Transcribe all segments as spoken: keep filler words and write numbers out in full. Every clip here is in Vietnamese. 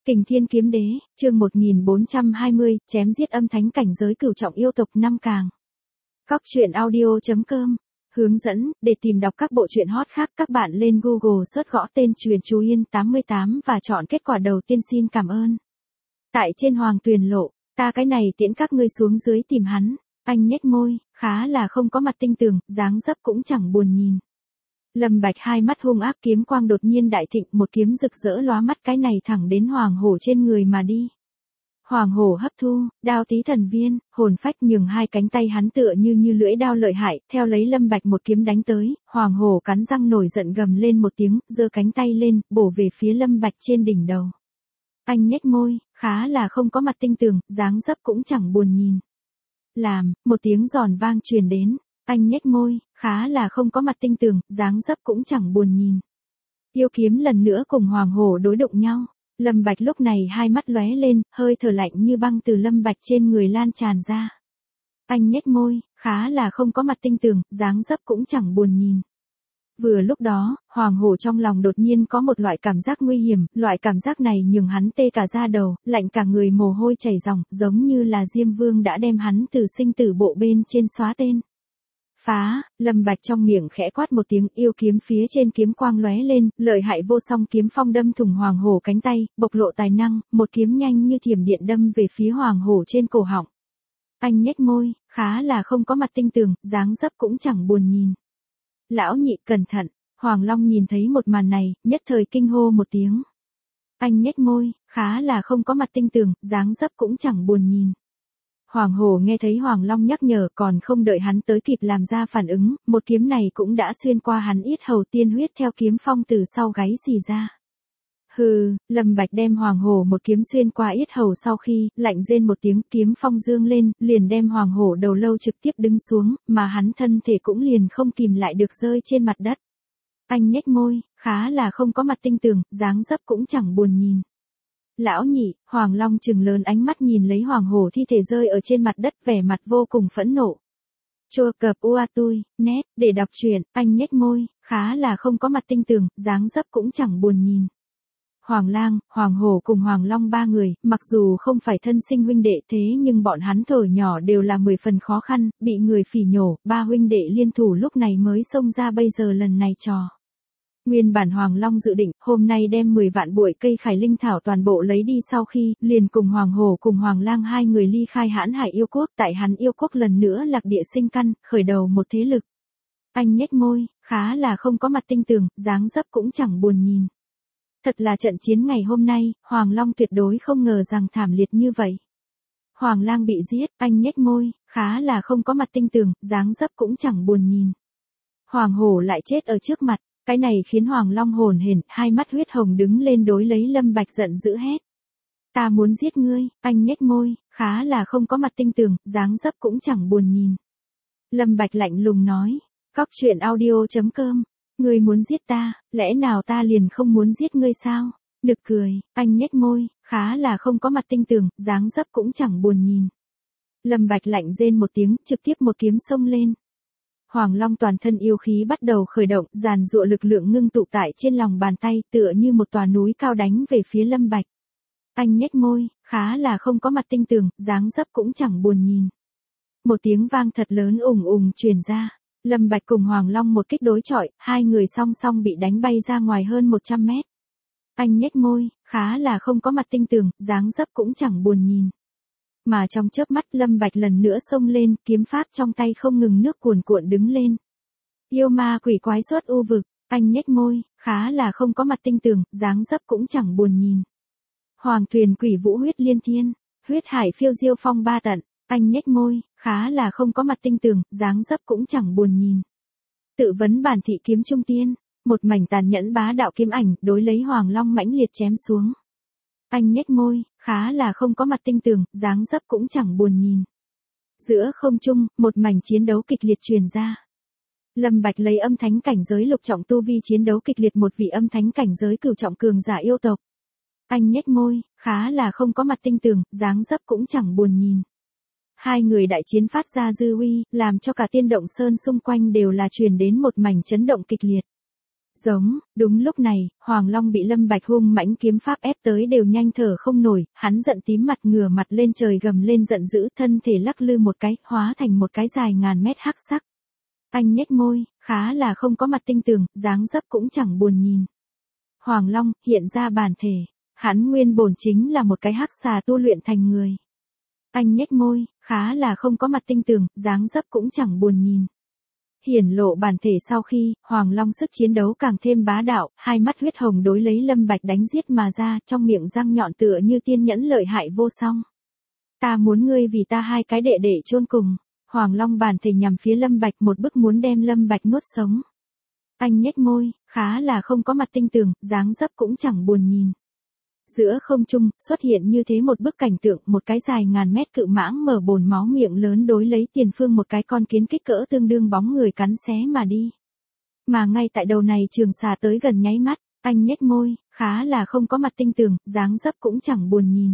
Kình Thiên Kiếm Đế, chương một nghìn bốn trăm hai mươi, chém giết âm thánh cảnh giới cửu trọng yêu tộc năm càng. Cóc truyện audio chấm com. Hướng dẫn, để tìm đọc các bộ truyện hot khác các bạn lên Google search gõ tên Truyền Chú Yên tám mươi tám và chọn kết quả đầu tiên. Xin cảm ơn. Tại trên Hoàng Tuyền Lộ, ta cái này tiễn các ngươi xuống dưới tìm hắn. Anh nhếch môi, khá là không có mặt tinh tường, dáng dấp cũng chẳng buồn nhìn. Lâm Bạch hai mắt hung ác, kiếm quang đột nhiên đại thịnh, một kiếm rực rỡ lóa mắt, cái này thẳng đến Hoàng Hổ trên người mà đi. Hoàng Hổ hấp thu, đao tí thần viên, hồn phách nhường hai cánh tay hắn tựa như như lưỡi đao lợi hại, theo lấy Lâm Bạch một kiếm đánh tới, Hoàng Hổ cắn răng nổi giận gầm lên một tiếng, giơ cánh tay lên, bổ về phía Lâm Bạch trên đỉnh đầu. Anh nhếch môi, khá là không có mặt tinh tường, dáng dấp cũng chẳng buồn nhìn. Làm, một tiếng giòn vang truyền đến. Anh nhếch môi, khá là không có mặt tinh tường, dáng dấp cũng chẳng buồn nhìn. Yêu kiếm lần nữa cùng Hoàng Hổ đối đụng nhau. Lâm Bạch lúc này hai mắt lóe lên, hơi thở lạnh như băng từ Lâm Bạch trên người lan tràn ra. Anh nhếch môi, khá là không có mặt tinh tường, dáng dấp cũng chẳng buồn nhìn. Vừa lúc đó, Hoàng Hổ trong lòng đột nhiên có một loại cảm giác nguy hiểm, loại cảm giác này nhường hắn tê cả da đầu, lạnh cả người, mồ hôi chảy ròng, giống như là Diêm Vương đã đem hắn từ sinh tử bộ bên trên xóa tên. Phá, Lâm Bạch trong miệng khẽ quát một tiếng, yêu kiếm phía trên kiếm quang lóe lên, lợi hại vô song kiếm phong đâm thủng Hoàng Hổ cánh tay, bộc lộ tài năng, một kiếm nhanh như thiểm điện đâm về phía Hoàng Hổ trên cổ họng. Anh nhếch môi, khá là không có mặt tinh tường, dáng dấp cũng chẳng buồn nhìn. Lão nhị cẩn thận, Hoàng Long nhìn thấy một màn này, nhất thời kinh hô một tiếng. Anh nhếch môi, khá là không có mặt tinh tường, dáng dấp cũng chẳng buồn nhìn. Hoàng Hổ nghe thấy Hoàng Long nhắc nhở, còn không đợi hắn tới kịp làm ra phản ứng, một kiếm này cũng đã xuyên qua hắn yết hầu, tiên huyết theo kiếm phong từ sau gáy xì ra. Hừ, Lâm Bạch đem Hoàng Hổ một kiếm xuyên qua yết hầu sau khi, lạnh rên một tiếng, kiếm phong dương lên, liền đem Hoàng Hổ đầu lâu trực tiếp đứng xuống, mà hắn thân thể cũng liền không kìm lại được rơi trên mặt đất. Anh nhếch môi, khá là không có mặt tinh tường, dáng dấp cũng chẳng buồn nhìn. Lão nhị, Hoàng Long trừng lớn ánh mắt nhìn lấy Hoàng Hổ thi thể rơi ở trên mặt đất, vẻ mặt vô cùng phẫn nộ. Chua cợp ua tui, nét, để đọc truyện, anh nhếch môi, khá là không có mặt tinh tường, dáng dấp cũng chẳng buồn nhìn. Hoàng Lang, Hoàng Hổ cùng Hoàng Long ba người, mặc dù không phải thân sinh huynh đệ thế nhưng bọn hắn thở nhỏ đều là mười phần khó khăn, bị người phỉ nhổ, ba huynh đệ liên thủ lúc này mới xông ra bây giờ lần này trò. Nguyên bản Hoàng Long dự định, hôm nay đem mười vạn bụi cây khải linh thảo toàn bộ lấy đi, sau khi, liền cùng Hoàng Hổ cùng Hoàng Lang hai người ly khai Hãn Hải yêu quốc, tại hắn yêu quốc lần nữa lạc địa sinh căn, khởi đầu một thế lực. Anh nhếch môi, khá là không có mặt tinh tường, dáng dấp cũng chẳng buồn nhìn. Thật là trận chiến ngày hôm nay, Hoàng Long tuyệt đối không ngờ rằng thảm liệt như vậy. Hoàng Lang bị giết, anh nhếch môi, khá là không có mặt tinh tường, dáng dấp cũng chẳng buồn nhìn. Hoàng Hổ lại chết ở trước mặt. Cái này khiến Hoàng Long hồn hển, hai mắt huyết hồng đứng lên đối lấy Lâm Bạch giận dữ hét. Ta muốn giết ngươi, anh nhếch môi, khá là không có mặt tinh tường, dáng dấp cũng chẳng buồn nhìn. Lâm Bạch lạnh lùng nói, cóc truyện audio chấm com, ngươi muốn giết ta, lẽ nào ta liền không muốn giết ngươi sao? Nực cười, anh nhếch môi, khá là không có mặt tinh tường, dáng dấp cũng chẳng buồn nhìn. Lâm Bạch lạnh rên một tiếng, trực tiếp một kiếm xông lên. Hoàng Long toàn thân yêu khí bắt đầu khởi động, giàn giụa lực lượng ngưng tụ tại trên lòng bàn tay, tựa như một tòa núi cao đánh về phía Lâm Bạch. Anh nhếch môi, khá là không có mặt tinh tường, dáng dấp cũng chẳng buồn nhìn. Một tiếng vang thật lớn ùng ùng truyền ra, Lâm Bạch cùng Hoàng Long một kích đối chọi, hai người song song bị đánh bay ra ngoài hơn một trăm mét. Anh nhếch môi, khá là không có mặt tinh tường, dáng dấp cũng chẳng buồn nhìn. Mà trong chớp mắt Lâm Bạch lần nữa xông lên, kiếm pháp trong tay không ngừng nước cuồn cuộn đứng lên. Yêu ma quỷ quái xuất u vực, anh nhếch môi, khá là không có mặt tinh tường, dáng dấp cũng chẳng buồn nhìn. Hoàng thuyền quỷ vũ huyết liên thiên, huyết hải phiêu diêu phong ba tận, anh nhếch môi, khá là không có mặt tinh tường, dáng dấp cũng chẳng buồn nhìn. Tự vấn bản thị kiếm trung tiên, một mảnh tàn nhẫn bá đạo kiếm ảnh đối lấy Hoàng Long mãnh liệt chém xuống. Anh nhếch môi, khá là không có mặt tinh tường, dáng dấp cũng chẳng buồn nhìn. Giữa không trung, một mảnh chiến đấu kịch liệt truyền ra. Lâm Bạch lấy âm thánh cảnh giới lục trọng tu vi chiến đấu kịch liệt một vị âm thánh cảnh giới cửu trọng cường giả yêu tộc. Anh nhếch môi, khá là không có mặt tinh tường, dáng dấp cũng chẳng buồn nhìn. Hai người đại chiến phát ra dư uy, làm cho cả Tiên Động Sơn xung quanh đều là truyền đến một mảnh chấn động kịch liệt. Giống, đúng lúc này, Hoàng Long bị Lâm Bạch hung mãnh kiếm pháp ép tới đều nhanh thở không nổi, hắn giận tím mặt ngửa mặt lên trời gầm lên giận dữ, thân thể lắc lư một cái, hóa thành một cái dài ngàn mét hắc sắc. Anh nhếch môi, khá là không có mặt tinh tường, dáng dấp cũng chẳng buồn nhìn. Hoàng Long, hiện ra bản thể, hắn nguyên bổn chính là một cái hắc xà tu luyện thành người. Anh nhếch môi, khá là không có mặt tinh tường, dáng dấp cũng chẳng buồn nhìn. Hiển lộ bản thể sau khi, Hoàng Long sức chiến đấu càng thêm bá đạo, hai mắt huyết hồng đối lấy Lâm Bạch đánh giết mà ra, trong miệng răng nhọn tựa như tiên nhẫn lợi hại vô song. Ta muốn ngươi vì ta hai cái đệ đệ chôn cùng. Hoàng Long bản thể nhằm phía Lâm Bạch một bức muốn đem Lâm Bạch nuốt sống. Anh nhếch môi, khá là không có mặt tinh tường, dáng dấp cũng chẳng buồn nhìn. Giữa không trung, xuất hiện như thế một bức cảnh tượng, một cái dài ngàn mét cự mãng mở bồn máu miệng lớn đối lấy tiền phương một cái con kiến kích cỡ tương đương bóng người cắn xé mà đi. Mà ngay tại đầu này trường xà tới gần nháy mắt, anh nhếch môi, khá là không có mặt tinh tường, dáng dấp cũng chẳng buồn nhìn.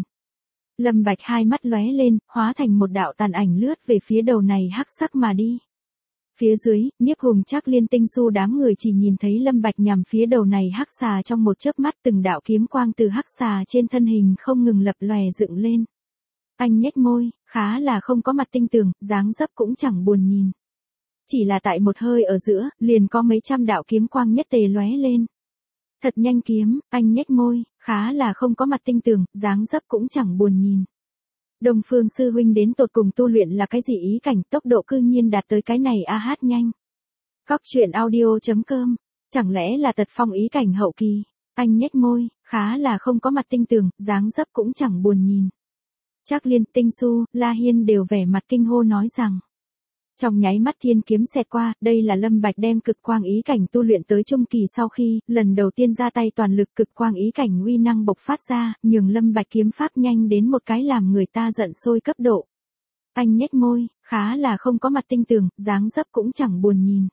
Lâm Bạch hai mắt lóe lên, hóa thành một đạo tàn ảnh lướt về phía đầu này hắc sắc mà đi. Phía dưới, Nhiếp Hùng Trác Liên Tinh Xu đám người chỉ nhìn thấy Lâm Bạch nhằm phía đầu này hắc xà trong một chớp mắt, từng đạo kiếm quang từ hắc xà trên thân hình không ngừng lập lòe dựng lên. Anh nhếch môi, khá là không có mặt tinh tường, dáng dấp cũng chẳng buồn nhìn. Chỉ là tại một hơi ở giữa, liền có mấy trăm đạo kiếm quang nhất tề lóe lên. Thật nhanh kiếm, anh nhếch môi, khá là không có mặt tinh tường, dáng dấp cũng chẳng buồn nhìn. Đông Phương sư huynh đến tột cùng tu luyện là cái gì ý cảnh, tốc độ cư nhiên đạt tới cái này a hát nhanh. Cóc truyện audio chấm com, chẳng lẽ là tật phong ý cảnh hậu kỳ? Anh nhếch môi, khá là không có mặt tinh tường, dáng dấp cũng chẳng buồn nhìn. Trác Liên, Tinh Xu, La Hiên đều vẻ mặt kinh hô nói rằng. Trong nháy mắt thiên kiếm xẹt qua, đây là Lâm Bạch đem cực quang ý cảnh tu luyện tới trung kỳ sau khi, lần đầu tiên ra tay toàn lực cực quang ý cảnh uy năng bộc phát ra, nhường Lâm Bạch kiếm pháp nhanh đến một cái làm người ta giận sôi cấp độ. Anh nhếch môi, khá là không có mặt tinh tường, dáng dấp cũng chẳng buồn nhìn.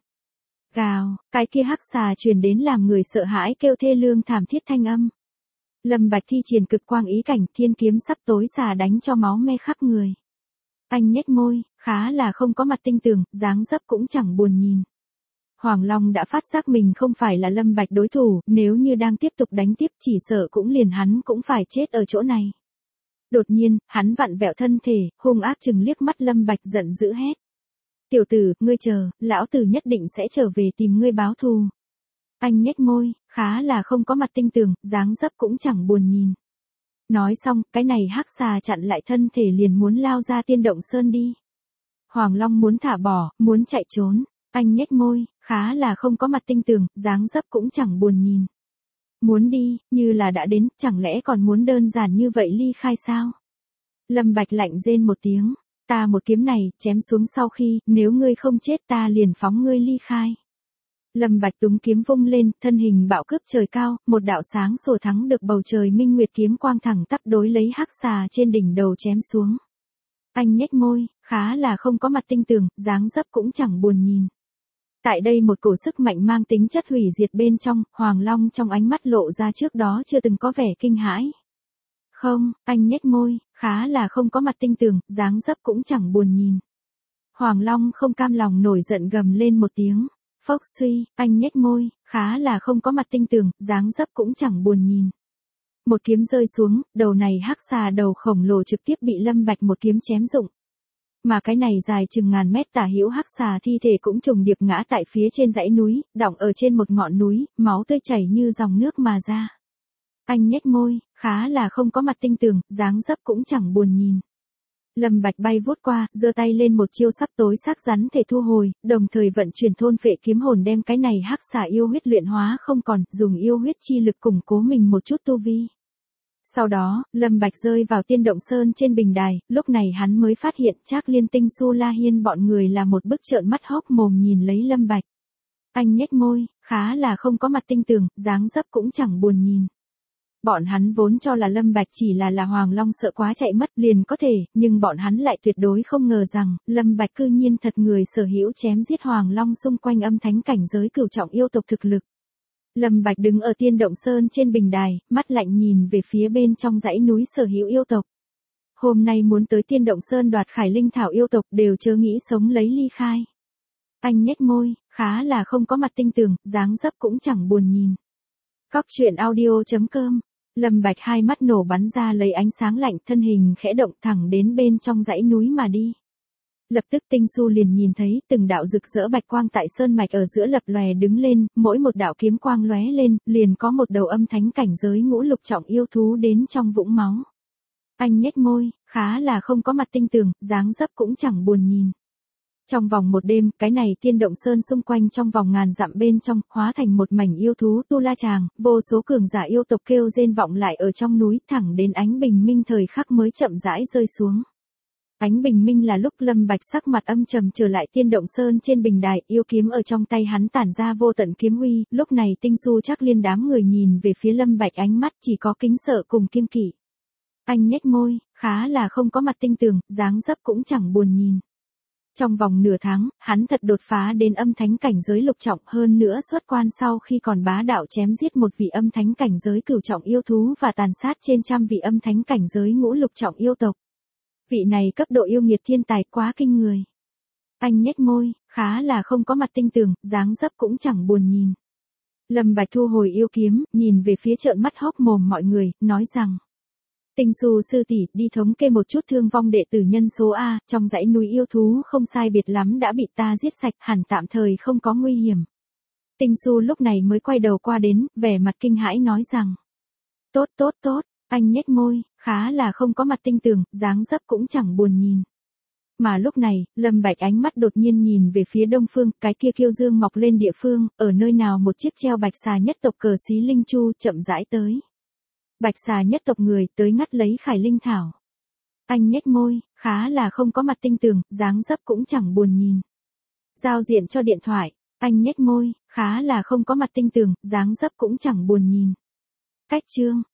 Gào, cái kia hắc xà truyền đến làm người sợ hãi kêu thê lương thảm thiết thanh âm. Lâm Bạch thi triển cực quang ý cảnh, thiên kiếm sắp tối xà đánh cho máu me khắp người. Anh nhếch môi, khá là không có mặt tinh tường, dáng dấp cũng chẳng buồn nhìn. Hoàng Long đã phát giác mình không phải là Lâm Bạch đối thủ, nếu như đang tiếp tục đánh tiếp chỉ sợ cũng liền hắn cũng phải chết ở chỗ này. Đột nhiên, hắn vặn vẹo thân thể, hung ác chừng liếc mắt Lâm Bạch giận dữ hét. Tiểu tử, ngươi chờ, lão tử nhất định sẽ trở về tìm ngươi báo thù. Anh nhếch môi, khá là không có mặt tinh tường, dáng dấp cũng chẳng buồn nhìn. Nói xong, cái này hắc xà chặn lại thân thể liền muốn lao ra Tiên Động Sơn đi. Hoàng Long muốn thả bỏ, muốn chạy trốn. Anh nhếch môi, khá là không có mặt tinh tường, dáng dấp cũng chẳng buồn nhìn. Muốn đi, như là đã đến, chẳng lẽ còn muốn đơn giản như vậy ly khai sao? Lâm Bạch lạnh rên một tiếng, ta một kiếm này, chém xuống sau khi, nếu ngươi không chết ta liền phóng ngươi ly khai. Lâm Bạch túng kiếm vung lên, thân hình bạo cướp trời cao, một đạo sáng sủa thắng được bầu trời minh nguyệt kiếm quang thẳng tắp đối lấy hắc xà trên đỉnh đầu chém xuống. Anh nhếch môi, khá là không có mặt tinh tường, dáng dấp cũng chẳng buồn nhìn. Tại đây một cổ sức mạnh mang tính chất hủy diệt bên trong, Hoàng Long trong ánh mắt lộ ra trước đó chưa từng có vẻ kinh hãi. Không, anh nhếch môi, khá là không có mặt tinh tường, dáng dấp cũng chẳng buồn nhìn. Hoàng Long không cam lòng nổi giận gầm lên một tiếng. Phốc suy, anh nhếch môi, khá là không có mặt tinh tường, dáng dấp cũng chẳng buồn nhìn. Một kiếm rơi xuống, đầu này hắc xà đầu khổng lồ trực tiếp bị Lâm Bạch một kiếm chém rụng. Mà cái này dài chừng ngàn mét tả hữu hắc xà thi thể cũng trùng điệp ngã tại phía trên dãy núi, đọng ở trên một ngọn núi, máu tươi chảy như dòng nước mà ra. Anh nhếch môi, khá là không có mặt tinh tường, dáng dấp cũng chẳng buồn nhìn. Lâm Bạch bay vút qua, giơ tay lên một chiêu sắp tối xác rắn thể thu hồi, đồng thời vận chuyển thôn phệ kiếm hồn đem cái này hắc xà yêu huyết luyện hóa không còn, dùng yêu huyết chi lực củng cố mình một chút tu vi. Sau đó, Lâm Bạch rơi vào Tiên Động Sơn trên bình đài, lúc này hắn mới phát hiện Trác Liên, Tinh Xu, La Hiên bọn người là một bức trợn mắt hốc mồm nhìn lấy Lâm Bạch. Anh nhếch môi, khá là không có mặt tinh tường, dáng dấp cũng chẳng buồn nhìn. Bọn hắn vốn cho là Lâm Bạch chỉ là là Hoàng Long sợ quá chạy mất liền có thể, nhưng bọn hắn lại tuyệt đối không ngờ rằng, Lâm Bạch cư nhiên thật người sở hữu chém giết Hoàng Long xung quanh âm thánh cảnh giới cửu trọng yêu tộc thực lực. Lâm Bạch đứng ở Tiên Động Sơn trên bình đài, mắt lạnh nhìn về phía bên trong dãy núi sở hữu yêu tộc. Hôm nay muốn tới Tiên Động Sơn đoạt Khải Linh thảo yêu tộc đều chớ nghĩ sống lấy ly khai. Anh nhếch môi, khá là không có mặt tinh tường, dáng dấp cũng chẳng buồn nhìn. Cóc truyện audio.com. Lâm Bạch hai mắt nổ bắn ra lấy ánh sáng lạnh, thân hình khẽ động thẳng đến bên trong dãy núi mà đi. Lập tức Tinh Xu liền nhìn thấy từng đạo rực rỡ bạch quang tại sơn mạch ở giữa lập lòe đứng lên, mỗi một đạo kiếm quang lóe lên, liền có một đầu âm thánh cảnh giới ngũ lục trọng yêu thú đến trong vũng máu. Anh nhếch môi, khá là không có mặt tinh tường, dáng dấp cũng chẳng buồn nhìn. Trong vòng một đêm, cái này Tiên Động Sơn xung quanh trong vòng ngàn dặm bên trong, hóa thành một mảnh yêu thú tu la tràng, vô số cường giả yêu tộc kêu rên vọng lại ở trong núi, thẳng đến ánh bình minh thời khắc mới chậm rãi rơi xuống. Ánh bình minh là lúc Lâm Bạch sắc mặt âm trầm trở lại Tiên Động Sơn trên bình đài, yêu kiếm ở trong tay hắn tản ra vô tận kiếm uy, lúc này Tinh Xu Trác Liên đám người nhìn về phía Lâm Bạch ánh mắt chỉ có kính sợ cùng kiêng kỵ. Anh nhếch môi, khá là không có mặt tinh tường, dáng dấp cũng chẳng buồn nhìn. Trong vòng nửa tháng, hắn thật đột phá đến âm thánh cảnh giới lục trọng, hơn nữa xuất quan sau khi còn bá đạo chém giết một vị âm thánh cảnh giới cửu trọng yêu thú và tàn sát trên trăm vị âm thánh cảnh giới ngũ lục trọng yêu tộc. Vị này cấp độ yêu nghiệt thiên tài quá kinh người. Anh nhếch môi, khá là không có mặt tinh tường, dáng dấp cũng chẳng buồn nhìn. Lâm Bạch thu hồi yêu kiếm, nhìn về phía trợn mắt hốc mồm mọi người, nói rằng: Tinh Xu sư tỷ, đi thống kê một chút thương vong đệ tử nhân số A, trong dãy núi yêu thú không sai biệt lắm đã bị ta giết sạch, hẳn tạm thời không có nguy hiểm. Tinh Xu lúc này mới quay đầu qua đến, vẻ mặt kinh hãi nói rằng: Tốt tốt tốt, anh nhếch môi, khá là không có mặt tinh tường, dáng dấp cũng chẳng buồn nhìn. Mà lúc này, Lâm Bạch ánh mắt đột nhiên nhìn về phía đông phương, cái kia kiêu dương mọc lên địa phương, ở nơi nào một chiếc treo bạch xà nhất tộc cờ xí linh chu chậm rãi tới. Bạch xà nhất tộc người tới ngắt lấy khải linh thảo. Anh nhếch môi, khá là không có mặt tinh tường, dáng dấp cũng chẳng buồn nhìn. Giao diện cho điện thoại, anh nhếch môi, khá là không có mặt tinh tường, dáng dấp cũng chẳng buồn nhìn. Cách chương